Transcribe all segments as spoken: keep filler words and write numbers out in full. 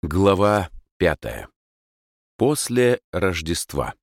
Глава пятая. После Рождества.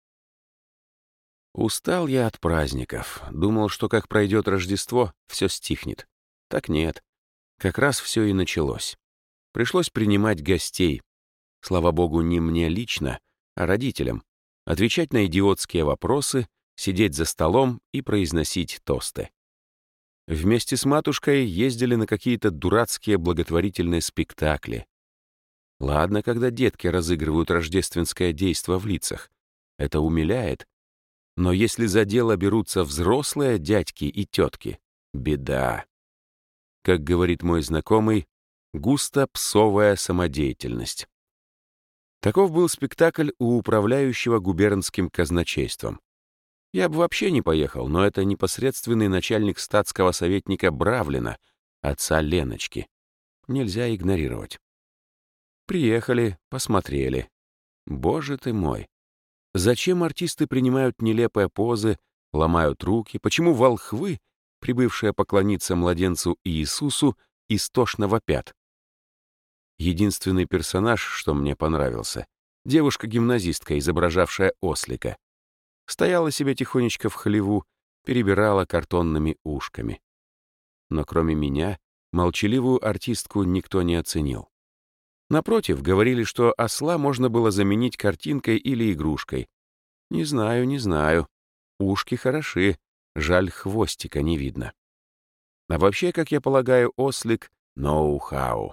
Устал я от праздников. Думал, что как пройдет Рождество, все стихнет. Так нет. Как раз все и началось. Пришлось принимать гостей. Слава богу, не мне лично, а родителям. Отвечать на идиотские вопросы, сидеть за столом и произносить тосты. Вместе с матушкой ездили на какие-то дурацкие благотворительные спектакли. Ладно, когда детки разыгрывают рождественское действо в лицах. Это умиляет. Но если за дело берутся взрослые дядьки и тетки, беда. Как говорит мой знакомый, густо псовая самодеятельность. Таков был спектакль у управляющего губернским казначейством. Я бы вообще не поехал, но это непосредственный начальник статского советника Бравлина, отца Леночки. Нельзя игнорировать. Приехали, посмотрели. Боже ты мой! Зачем артисты принимают нелепые позы, ломают руки? Почему волхвы, прибывшие поклониться младенцу Иисусу, истошно вопят? Единственный персонаж, что мне понравился, девушка-гимназистка, изображавшая ослика, стояла себе тихонечко в хлеву, перебирала картонными ушками. Но кроме меня, молчаливую артистку никто не оценил. Напротив, говорили, что осла можно было заменить картинкой или игрушкой. Не знаю, не знаю. Ушки хороши, жаль, хвостика не видно. А вообще, как я полагаю, ослик — ноу-хау.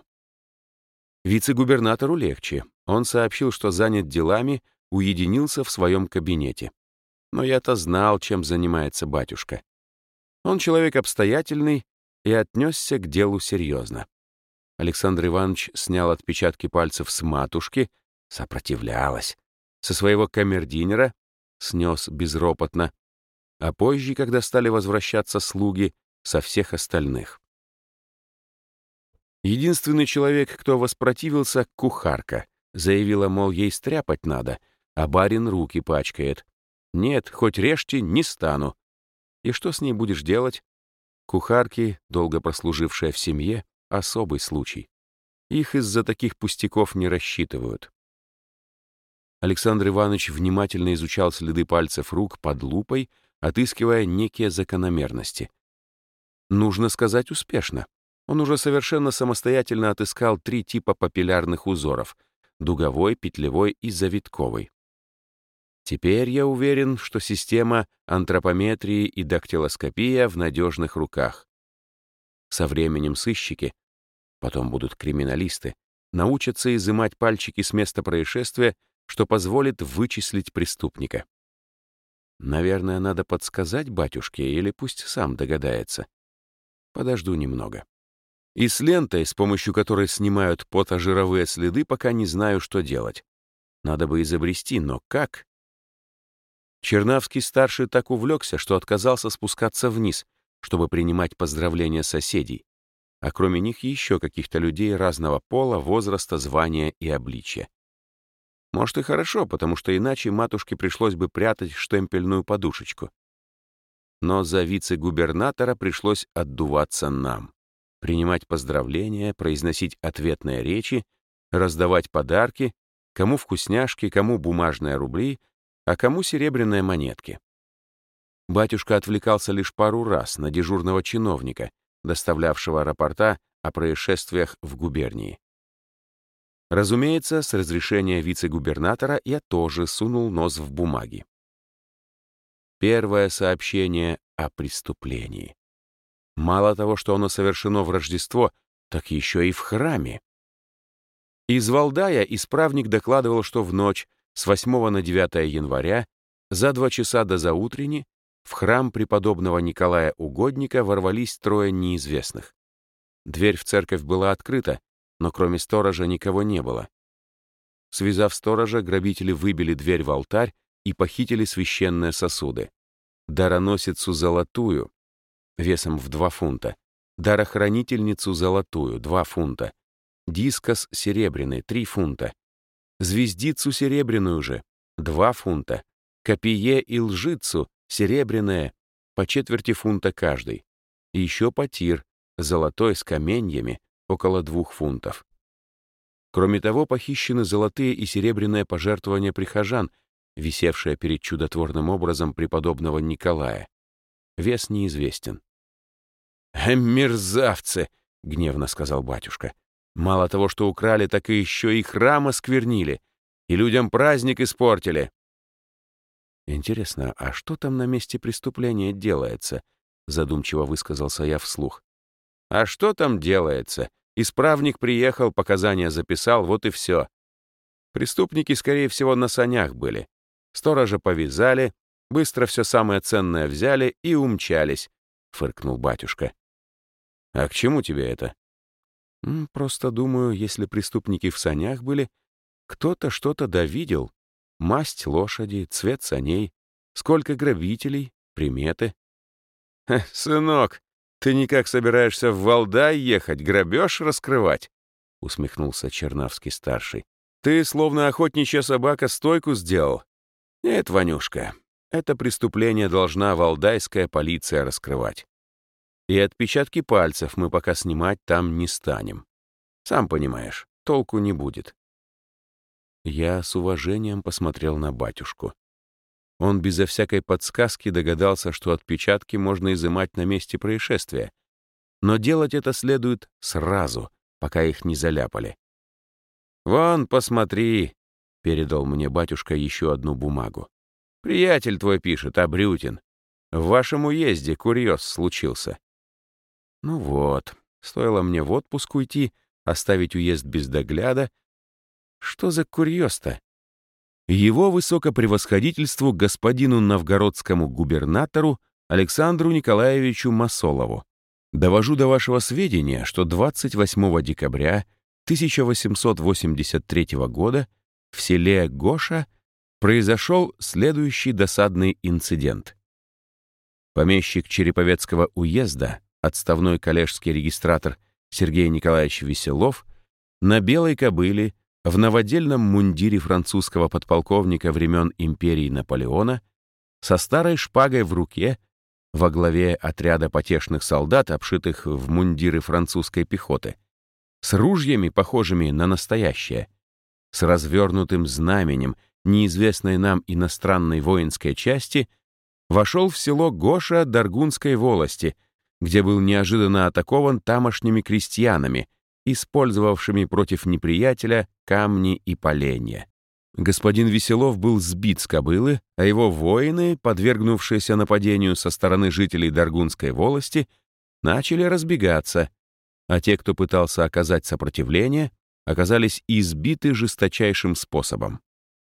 Вице-губернатору легче. Он сообщил, что занят делами, уединился в своем кабинете. Но я-то знал, чем занимается батюшка. Он человек обстоятельный и отнесся к делу серьезно. Александр Иванович снял отпечатки пальцев с матушки, сопротивлялась, со своего камердинера, снес безропотно, а позже, когда стали возвращаться слуги, со всех остальных. Единственный человек, кто воспротивился, кухарка, заявила, мол, ей стряпать надо, а барин руки пачкает. Нет, хоть режьте, не стану. И что с ней будешь делать? Кухарки, долго прослужившая в семье, особый случай. Их из-за таких пустяков не рассчитывают. Александр Иванович внимательно изучал следы пальцев рук под лупой, отыскивая некие закономерности. Нужно сказать, успешно. Он уже совершенно самостоятельно отыскал три типа папиллярных узоров — дуговой, петлевой и завитковый. Теперь я уверен, что система антропометрии и дактилоскопия в надежных руках. Со временем сыщики, потом будут криминалисты, научатся изымать пальчики с места происшествия, что позволит вычислить преступника. Наверное, надо подсказать батюшке, или пусть сам догадается. Подожду немного. И с лентой, с помощью которой снимают потожировые следы, пока не знаю, что делать. Надо бы изобрести, но как? Чернавский-старший так увлекся, что отказался спускаться вниз, чтобы принимать поздравления соседей, а кроме них еще каких-то людей разного пола, возраста, звания и обличия. Может, и хорошо, потому что иначе матушке пришлось бы прятать штемпельную подушечку. Но за вице-губернатора пришлось отдуваться нам, принимать поздравления, произносить ответные речи, раздавать подарки, кому вкусняшки, кому бумажные рубли, а кому серебряные монетки. Батюшка отвлекался лишь пару раз на дежурного чиновника, доставлявшего рапорта о происшествиях в губернии. Разумеется, с разрешения вице-губернатора я тоже сунул нос в бумаги. Первое сообщение о преступлении. Мало того, что оно совершено в Рождество, так еще и в храме. Из Валдая исправник докладывал, что в ночь с восьмого на девятое января за два часа до заутрени в храм преподобного Николая Угодника ворвались трое неизвестных. Дверь в церковь была открыта, но кроме сторожа никого не было. Связав сторожа, грабители выбили дверь в алтарь и похитили священные сосуды. Дароносицу золотую, весом в два фунта, дарохранительницу золотую, два фунта, дискос серебряный, три фунта, звездицу серебряную же, два фунта, копие и лжицу серебряное, по четверти фунта каждый, и еще потир, золотой с каменьями, около двух фунтов. Кроме того, похищены золотые и серебряные пожертвования прихожан, висевшие перед чудотворным образом преподобного Николая. Вес неизвестен. «Э, мерзавцы!» — гневно сказал батюшка. «Мало того, что украли, так и еще и храм осквернили, и людям праздник испортили». «Интересно, а что там на месте преступления делается?» — задумчиво высказался я вслух. «А что там делается? Исправник приехал, показания записал, вот и все. Преступники, скорее всего, на санях были. Сторожа повязали, быстро все самое ценное взяли и умчались», — фыркнул батюшка. «А к чему тебе это?» М, «Просто думаю, если преступники в санях были, кто-то что-то довидел. Масть лошади, цвет саней, сколько грабителей, приметы». «Ха, сынок, ты никак собираешься в Валдай ехать, грабеж раскрывать?» — усмехнулся Чернавский-старший. «Ты, словно охотничья собака, стойку сделал. Нет, Ванюшка, это преступление должна валдайская полиция раскрывать. И отпечатки пальцев мы пока снимать там не станем. Сам понимаешь, толку не будет». Я с уважением посмотрел на батюшку. Он безо всякой подсказки догадался, что отпечатки можно изымать на месте происшествия. Но делать это следует сразу, пока их не заляпали. «Вон, посмотри», — передал мне батюшка еще одну бумагу. «Приятель твой пишет, Абрютин. В вашем уезде курьез случился». Ну вот, стоило мне в отпуск уйти, оставить уезд без догляда. Что за курьез-то? Его высокопревосходительству господину новгородскому губернатору Александру Николаевичу Масолову. Довожу до вашего сведения, что двадцать восьмого декабря тысяча восемьсот восемьдесят третьего года в селе Гоша произошел следующий досадный инцидент. Помещик Череповецкого уезда, отставной коллежский регистратор Сергей Николаевич Веселов, на белой кобыле, в новодельном мундире французского подполковника времен империи Наполеона, со старой шпагой в руке, во главе отряда потешных солдат, обшитых в мундиры французской пехоты, с ружьями, похожими на настоящее, с развернутым знаменем неизвестной нам иностранной воинской части, вошел в село Гоша Даргунской волости, где был неожиданно атакован тамошними крестьянами, использовавшими против неприятеля камни и поленья. Господин Веселов был сбит с кобылы, а его воины, подвергнувшиеся нападению со стороны жителей Даргунской волости, начали разбегаться, а те, кто пытался оказать сопротивление, оказались избиты жесточайшим способом.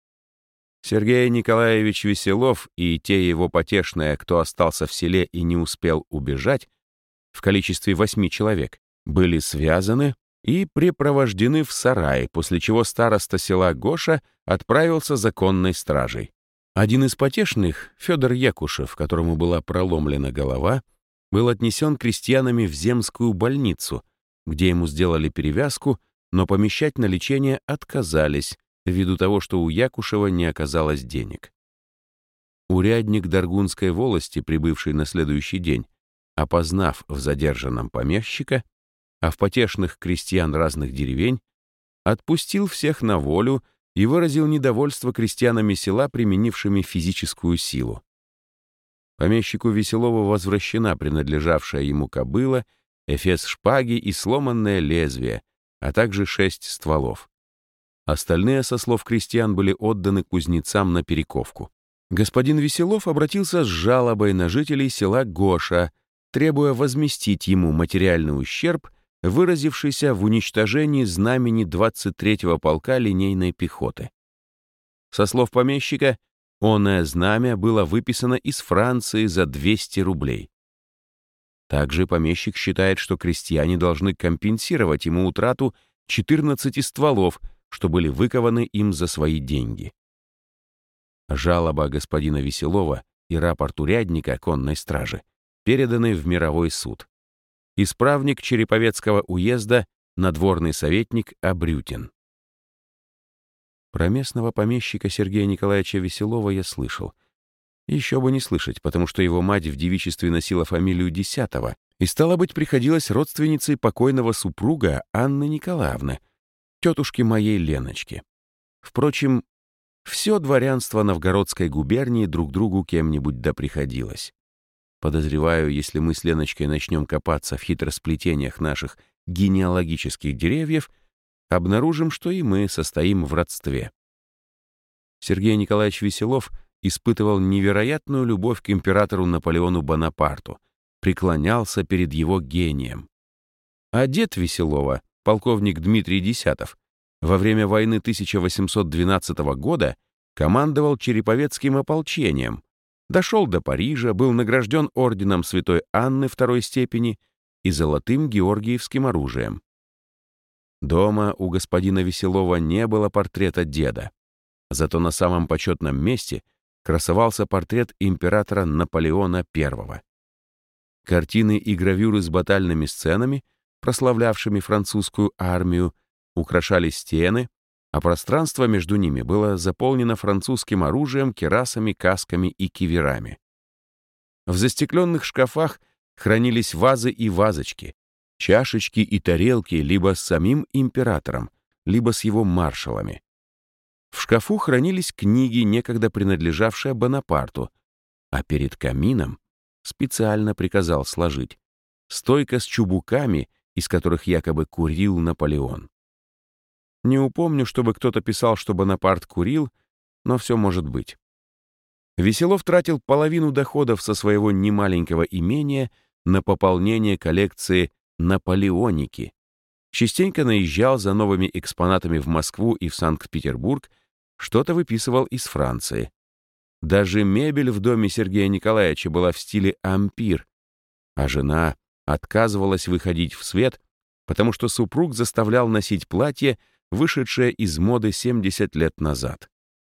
Сергей Николаевич Веселов и те его потешные, кто остался в селе и не успел убежать, в количестве восьми человек, были связаны и припровождены в сарай, после чего староста села Гоша отправился за конной стражей. Один из потешных, Федор Якушев, которому была проломлена голова, был отнесен крестьянами в земскую больницу, где ему сделали перевязку, но помещать на лечение отказались, ввиду того, что у Якушева не оказалось денег. Урядник Даргунской волости, прибывший на следующий день, опознав в задержанном помещика, а в потешных крестьян разных деревень, отпустил всех на волю и выразил недовольство крестьянами села, применившими физическую силу. Помещику Веселову возвращена принадлежавшая ему кобыла, эфес шпаги и сломанное лезвие, а также шесть стволов. Остальные, со слов крестьян, были отданы кузнецам на перековку. Господин Веселов обратился с жалобой на жителей села Гоша, требуя возместить ему материальный ущерб, выразившийся в уничтожении знамени двадцать третьего полка линейной пехоты. Со слов помещика, оное знамя было выписано из Франции за двести рублей. Также помещик считает, что крестьяне должны компенсировать ему утрату четырнадцати стволов, что были выкованы им за свои деньги. Жалоба господина Веселова и рапорт урядника конной стражи переданы в мировой суд. Исправник Череповецкого уезда, надворный советник Абрютин. Про местного помещика Сергея Николаевича Веселова я слышал. Еще бы не слышать, потому что его мать в девичестве носила фамилию Десятого, и, стало быть, приходилась родственницей покойного супруга Анны Николаевны, тетушки моей Леночки. Впрочем, все дворянство Новгородской губернии друг другу кем-нибудь да приходилось. Подозреваю, если мы с Леночкой начнем копаться в хитросплетениях наших генеалогических деревьев, обнаружим, что и мы состоим в родстве. Сергей Николаевич Веселов испытывал невероятную любовь к императору Наполеону Бонапарту, преклонялся перед его гением. А дед Веселова, полковник Дмитрий Десятов, во время войны тысяча восемьсот двенадцатого года командовал Череповецким ополчением, дошел до Парижа, был награжден орденом Святой Анны второй степени и золотым георгиевским оружием. Дома у господина Веселова не было портрета деда, зато на самом почетном месте красовался портрет императора Наполеона Первого. Картины и гравюры с батальными сценами, прославлявшими французскую армию, украшали стены, а пространство между ними было заполнено французским оружием, кирасами, касками и киверами. В застекленных шкафах хранились вазы и вазочки, чашечки и тарелки либо с самим императором, либо с его маршалами. В шкафу хранились книги, некогда принадлежавшие Бонапарту, а перед камином специально приказал сложить стойка с чубуками, из которых якобы курил Наполеон. Не упомню, чтобы кто-то писал, что Бонапарт курил, но все может быть. Веселов тратил половину доходов со своего немаленького имения на пополнение коллекции «Наполеоники». Частенько наезжал за новыми экспонатами в Москву и в Санкт-Петербург, что-то выписывал из Франции. Даже мебель в доме Сергея Николаевича была в стиле ампир, а жена отказывалась выходить в свет, потому что супруг заставлял носить платье, вышедшее из моды семьдесят лет назад.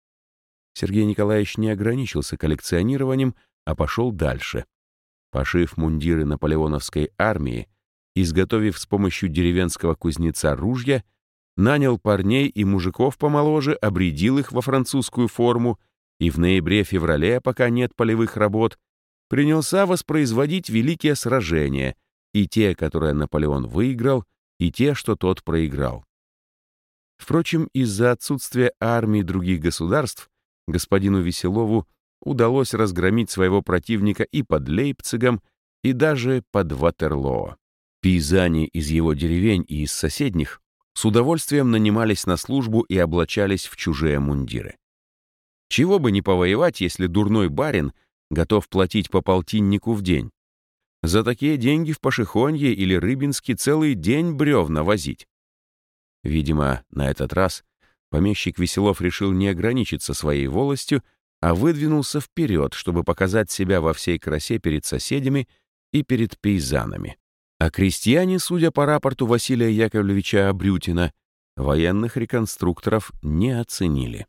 Сергей Николаевич не ограничился коллекционированием, а пошел дальше. Пошив мундиры наполеоновской армии, изготовив с помощью деревенского кузнеца ружья, нанял парней и мужиков помоложе, обрядил их во французскую форму и в ноябре-феврале, пока нет полевых работ, принялся воспроизводить великие сражения, и те, которые Наполеон выиграл, и те, что тот проиграл. Впрочем, из-за отсутствия армий других государств господину Веселову удалось разгромить своего противника и под Лейпцигом, и даже под Ватерлоо. Пейзане из его деревень и из соседних с удовольствием нанимались на службу и облачались в чужие мундиры. Чего бы не повоевать, если дурной барин готов платить по полтиннику в день. За такие деньги в Пашихонье или Рыбинске целый день бревна возить. Видимо, на этот раз помещик Веселов решил не ограничиться своей волостью, а выдвинулся вперед, чтобы показать себя во всей красе перед соседями и перед пейзанами. А крестьяне, судя по рапорту Василия Яковлевича Абрютина, военных реконструкторов не оценили.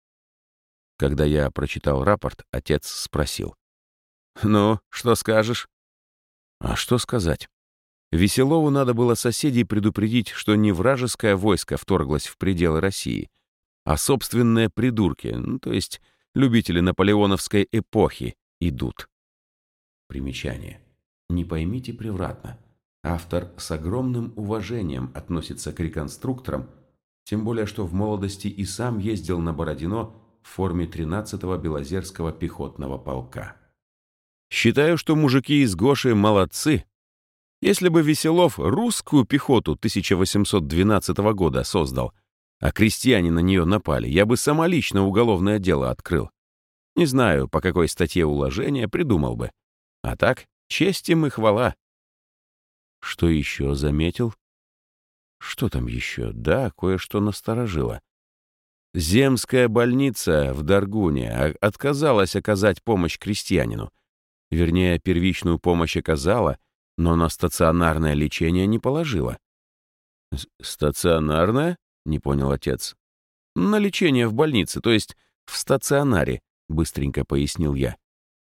Когда я прочитал рапорт, отец спросил: «Ну, что скажешь?» А что сказать? Веселову надо было соседей предупредить, что не вражеское войско вторглось в пределы России, а собственные придурки, ну, то есть любители наполеоновской эпохи, идут. Примечание. Не поймите превратно. Автор с огромным уважением относится к реконструкторам, тем более что в молодости и сам ездил на Бородино в форме тринадцатого Белозерского пехотного полка. Считаю, что мужики из Гоши молодцы. Если бы Веселов русскую пехоту тысяча восемьсот двенадцатого года создал, а крестьяне на нее напали, я бы самолично уголовное дело открыл. Не знаю, по какой статье уложения, придумал бы. А так, честь им и хвала. Что еще заметил? Что там еще? Да, кое-что насторожило. Земская больница в Даргуне отказалась оказать помощь крестьянину. Вернее, первичную помощь оказала, но на стационарное лечение не положила. «Стационарное?» — не понял отец. «На лечение в больнице, то есть в стационаре», — быстренько пояснил я.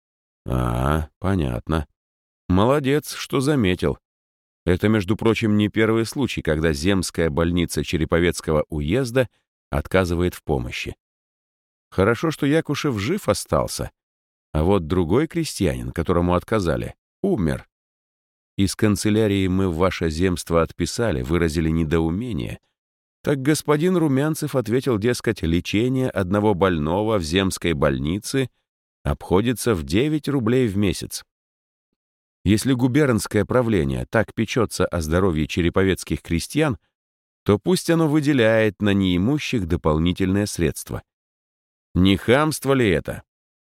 «А, понятно. Молодец, что заметил. Это, между прочим, не первый случай, когда земская больница Череповецкого уезда отказывает в помощи. Хорошо, что Якушев жив остался, а вот другой крестьянин, которому отказали, умер. Из канцелярии мы в ваше земство отписали, выразили недоумение, Так господин Румянцев ответил, дескать, лечение одного больного в земской больнице обходится в девять рублей в месяц. Если губернское правление так печется о здоровье череповецких крестьян, то пусть оно выделяет на неимущих дополнительные средства. Не хамство ли это?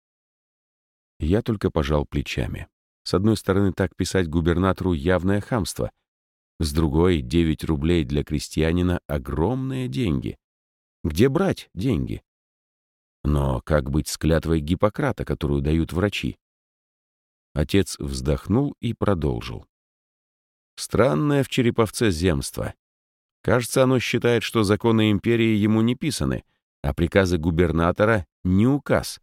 Я только пожал плечами. С одной стороны, так писать губернатору явное хамство. С другой, девять рублей для крестьянина — огромные деньги. Где брать деньги? Но как быть с клятвой Гиппократа, которую дают врачи? Отец вздохнул и продолжил. Странное в Череповце земство. Кажется, оно считает, что законы империи ему не писаны, а приказы губернатора — не указ.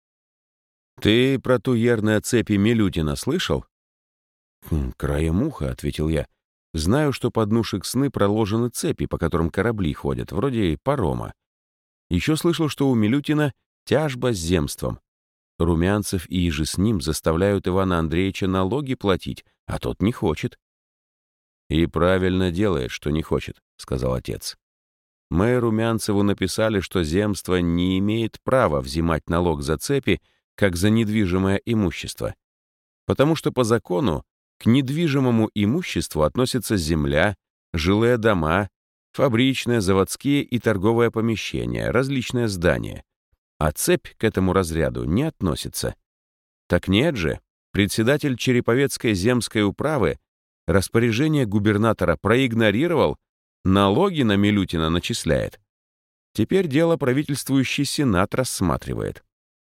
Ты про ту ерные цепи Милютина слышал? «Хм, краем уха», — ответил я. «Знаю, что под Нушек сны проложены цепи, по которым корабли ходят, вроде парома. Еще слышал, что у Милютина тяжба с земством. Румянцев и иже с ним заставляют Ивана Андреевича налоги платить, а тот не хочет». «И правильно делает, что не хочет», — сказал отец. «Мы Румянцеву написали, что земство не имеет права взимать налог за цепи, как за недвижимое имущество, потому что по закону к недвижимому имуществу относятся земля, жилые дома, фабричные, заводские и торговые помещения, различные здания, а цепь к этому разряду не относится. Так нет же, председатель Череповецкой земской управы распоряжение губернатора проигнорировал, налоги на Милютина начисляет. Теперь дело правительствующий сенат рассматривает.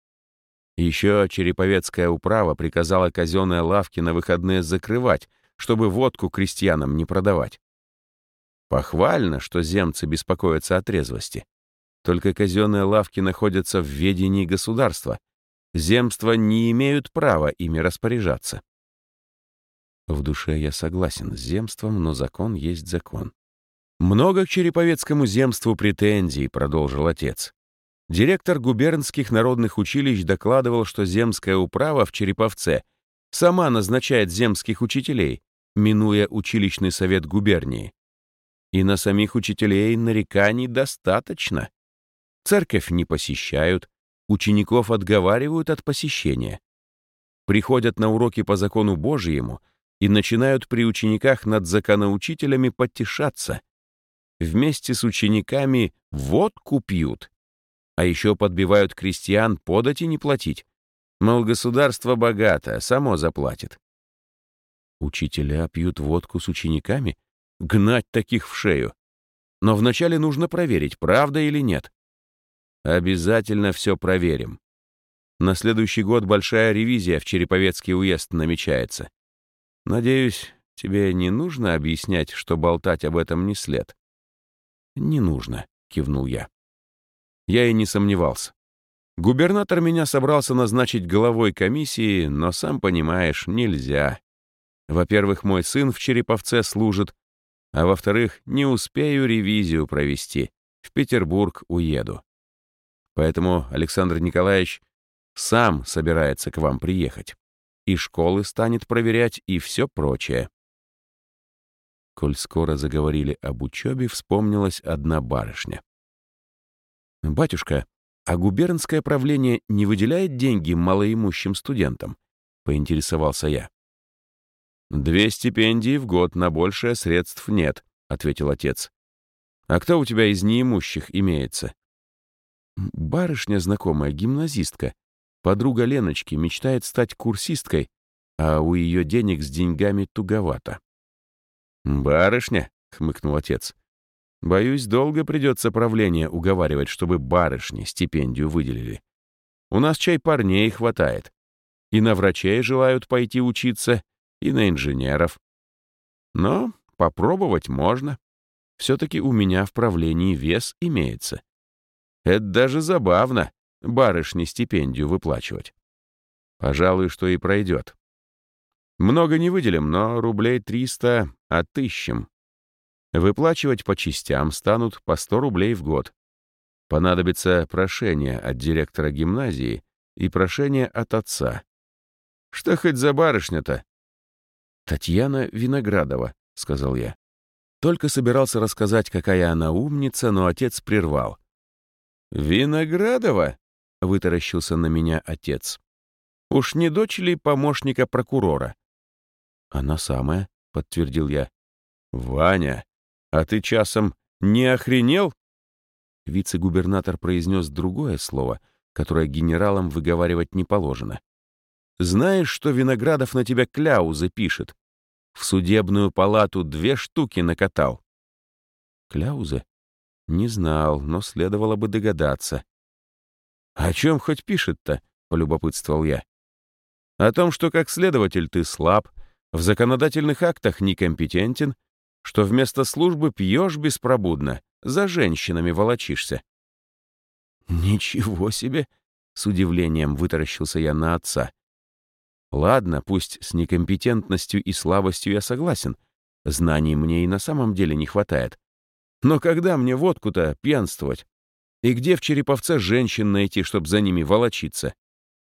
Еще Череповецкая управа приказала казенные лавки на выходные закрывать, чтобы водку крестьянам не продавать. Похвально, что земцы беспокоятся о трезвости. Только казенные лавки находятся в ведении государства. Земства не имеют права ими распоряжаться. В душе я согласен с земством, но закон есть закон. «Много к Череповецкому земству претензий», — продолжил отец. Директор губернских народных училищ докладывал, что земская управа в Череповце сама назначает земских учителей, минуя училищный совет губернии. И на самих учителей нареканий достаточно. Церковь не посещают, учеников отговаривают от посещения. Приходят на уроки по закону Божьему и начинают при учениках над законоучителями потешаться. Вместе с учениками водку пьют. А еще подбивают крестьян подати не платить. Мол, государство богато, само заплатит. Учителя пьют водку с учениками? Гнать таких в шею. Но вначале нужно проверить, правда или нет. Обязательно все проверим. На следующий год большая ревизия в Череповецкий уезд намечается. Надеюсь, тебе не нужно объяснять, что болтать об этом не след? Не нужно, кивнул я. Я и не сомневался. Губернатор меня собрался назначить главой комиссии, но, сам понимаешь, нельзя. Во-первых, мой сын в Череповце служит, а во-вторых, не успею ревизию провести. В Петербург уеду. Поэтому Александр Николаевич сам собирается к вам приехать. И школы станет проверять, и все прочее. Коль скоро заговорили об учебе, вспомнилась одна барышня. «Батюшка, а губернское правление не выделяет деньги малоимущим студентам?» — поинтересовался я. «Две стипендии в год, на большее средств нет», — ответил отец. «А кто у тебя из неимущих имеется?» «Барышня знакомая, гимназистка. Подруга Леночки мечтает стать курсисткой, а у ее денег с деньгами туговато». «Барышня?» — хмыкнул отец. «Боюсь, долго придется правление уговаривать, чтобы барышне стипендию выделили. У нас чай парней хватает. И на врачей желают пойти учиться, и на инженеров. Но попробовать можно. Все-таки у меня в правлении вес имеется. Это даже забавно, барышне стипендию выплачивать. Пожалуй, что и пройдет. Много не выделим, но рублей триста отыщем. Выплачивать по частям станут по сто рублей в год. Понадобится прошение от директора гимназии и прошение от отца. Что хоть за барышня-то? «Татьяна Виноградова», — сказал я. Только собирался рассказать, какая она умница, но отец прервал. «Виноградова?» — вытаращился на меня отец. «Уж не дочь ли помощника прокурора?» «Она самая», — подтвердил я. «Ваня, а ты часом не охренел?» Вице-губернатор произнес другое слово, которое генералам выговаривать не положено. «Знаешь, что Виноградов на тебя кляузы пишет? В судебную палату две штуки накатал». «Кляузы?» Не знал, но следовало бы догадаться. «О чем хоть пишет-то?» — полюбопытствовал я. «О том, что как следователь ты слаб, в законодательных актах некомпетентен, что вместо службы пьешь беспробудно, за женщинами волочишься». «Ничего себе!» — с удивлением вытаращился я на отца. «Ладно, пусть с некомпетентностью и слабостью я согласен. Знаний мне и на самом деле не хватает. Но когда мне водку-то пьянствовать? И где в Череповце женщин найти, чтобы за ними волочиться?»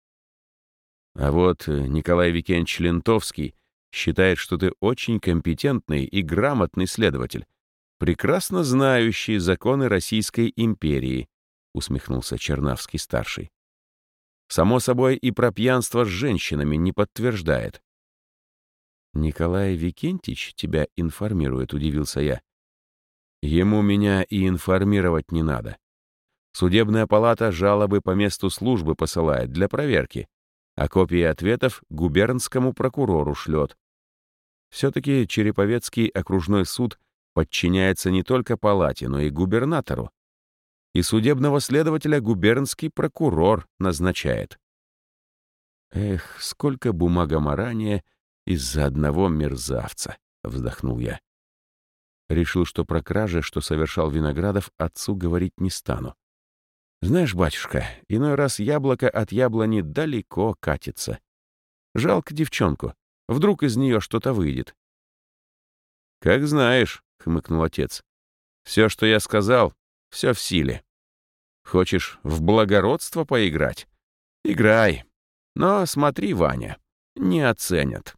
А вот Николай Викентьевич Лентовский считает, что ты очень компетентный и грамотный следователь, прекрасно знающий законы Российской империи, усмехнулся Чернавский-старший. Само собой, и про пьянство с женщинами не подтверждает. «Николай Викентьевич тебя информирует», — удивился я. «Ему меня и информировать не надо. Судебная палата жалобы по месту службы посылает для проверки, а копии ответов губернскому прокурору шлет. Все-таки Череповецкий окружной суд подчиняется не только палате, но и губернатору. И судебного следователя губернский прокурор назначает». «Эх, сколько бумагоморания из-за одного мерзавца», — вздохнул я. Решил, что про кражи, что совершал Виноградов, отцу говорить не стану. Знаешь, батюшка, иной раз яблоко от яблони далеко катится. Жалко девчонку. Вдруг из нее что-то выйдет. «Как знаешь», — хмыкнул отец. «Все, что я сказал, все в силе. Хочешь в благородство поиграть? Играй. Но смотри, Ваня, не оценят».